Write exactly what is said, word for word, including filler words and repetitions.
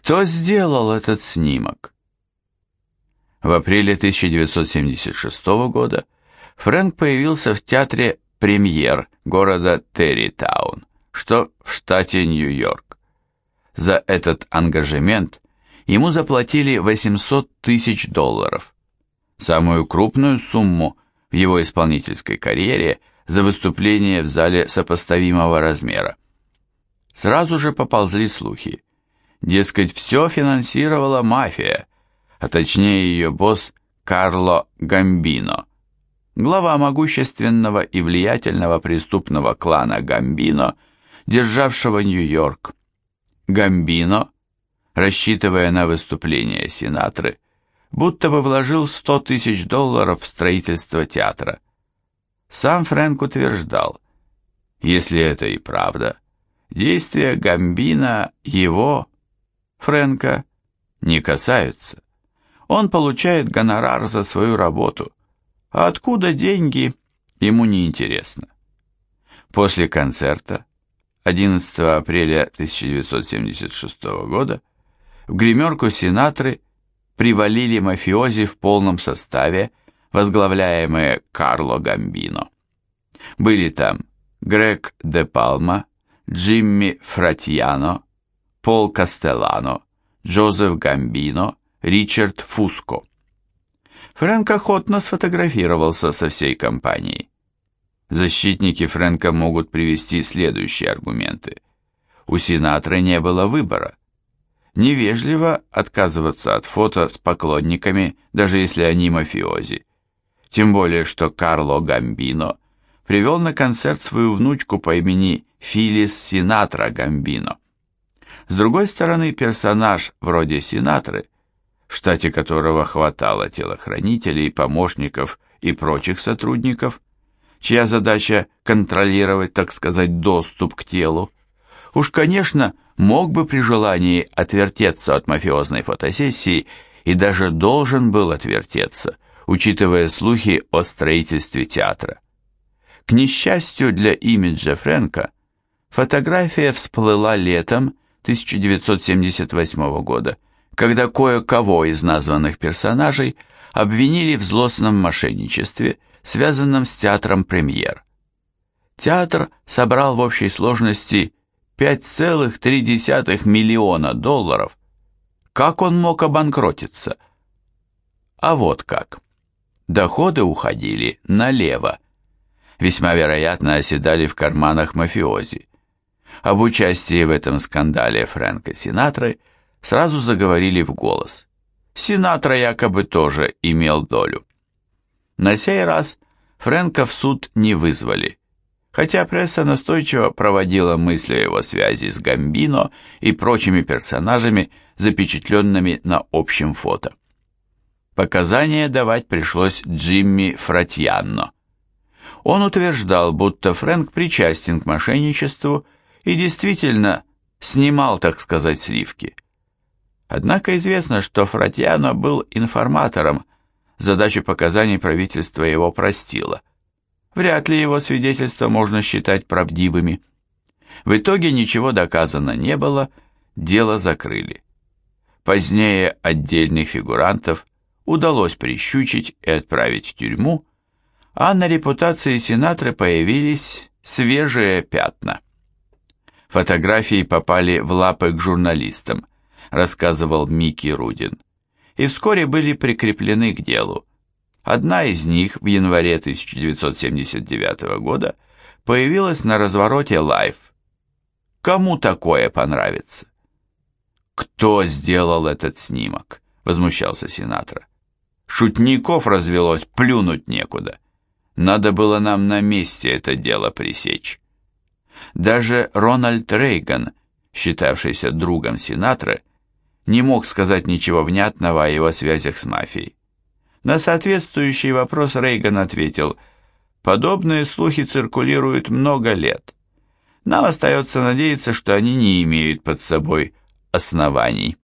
Кто сделал этот снимок? В апреле тысяча девятьсот семьдесят шестого года Фрэнк появился в театре «Премьер» города Территаун, что в штате Нью-Йорк. За этот ангажемент ему заплатили восемьсот тысяч долларов, самую крупную сумму в его исполнительской карьере за выступление в зале сопоставимого размера. Сразу же поползли слухи. Дескать, все финансировала мафия, а точнее ее босс Карло Гамбино, глава могущественного и влиятельного преступного клана Гамбино, державшего Нью-Йорк. Гамбино, рассчитывая на выступление Синатры, будто бы вложил сто тысяч долларов в строительство театра. Сам Фрэнк утверждал, если это и правда, действия Гамбино его, Фрэнка, не касаются. Он получает гонорар за свою работу, а откуда деньги, ему не интересно. После концерта одиннадцатого апреля тысяча девятьсот семьдесят шестого года в гримерку Синатры привалили мафиози в полном составе, возглавляемые Карло Гамбино. Были там Грег де Палма, Джимми Фратьяно, Пол Кастеллано, Джозеф Гамбино, Ричард Фуско. Фрэнк охотно сфотографировался со всей компанией. Защитники Фрэнка могут привести следующие аргументы. У Синатры не было выбора. Невежливо отказываться от фото с поклонниками, даже если они мафиози. Тем более, что Карло Гамбино привел на концерт свою внучку по имени Филлис Синатра Гамбино. С другой стороны, персонаж вроде Синатры, в штате которого хватало телохранителей, помощников и прочих сотрудников, чья задача контролировать, так сказать, доступ к телу, уж, конечно, мог бы при желании отвертеться от мафиозной фотосессии и даже должен был отвертеться, учитывая слухи о строительстве театра. К несчастью для имиджа Фрэнка, фотография всплыла летом тысяча девятьсот семьдесят восьмого года, когда кое-кого из названных персонажей обвинили в злостном мошенничестве, связанном с театром «Премьер». Театр собрал в общей сложности пять целых три десятых миллиона долларов. Как он мог обанкротиться? А вот как. Доходы уходили налево. Весьма вероятно, оседали в карманах мафиози. Об участии в этом скандале Фрэнка Синатры сразу заговорили в голос. Синатра якобы тоже имел долю. На сей раз Фрэнка в суд не вызвали, хотя пресса настойчиво проводила мысли о его связи с Гамбино и прочими персонажами, запечатленными на общем фото. Показания давать пришлось Джимми Фратьяно. Он утверждал, будто Фрэнк причастен к мошенничеству и действительно снимал, так сказать, сливки. Однако известно, что Фратьяно был информатором, задачу показаний правительство его простило. Вряд ли его свидетельства можно считать правдивыми. В итоге ничего доказано не было, дело закрыли. Позднее отдельных фигурантов удалось прищучить и отправить в тюрьму, а на репутации Синатры появились свежие пятна. Фотографии попали в лапы к журналистам, рассказывал Микки Рудин, и вскоре были прикреплены к делу. Одна из них в январе тысяча девятьсот семьдесят девятого года появилась на развороте Life. Кому такое понравится? Кто сделал этот снимок? Возмущался Синатра. Шутников развелось, плюнуть некуда. Надо было нам на месте это дело пресечь. Даже Рональд Рейган, считавшийся другом Синатры, не мог сказать ничего внятного о его связях с мафией. На соответствующий вопрос Рейган ответил: «Подобные слухи циркулируют много лет. Нам остается надеяться, что они не имеют под собой оснований».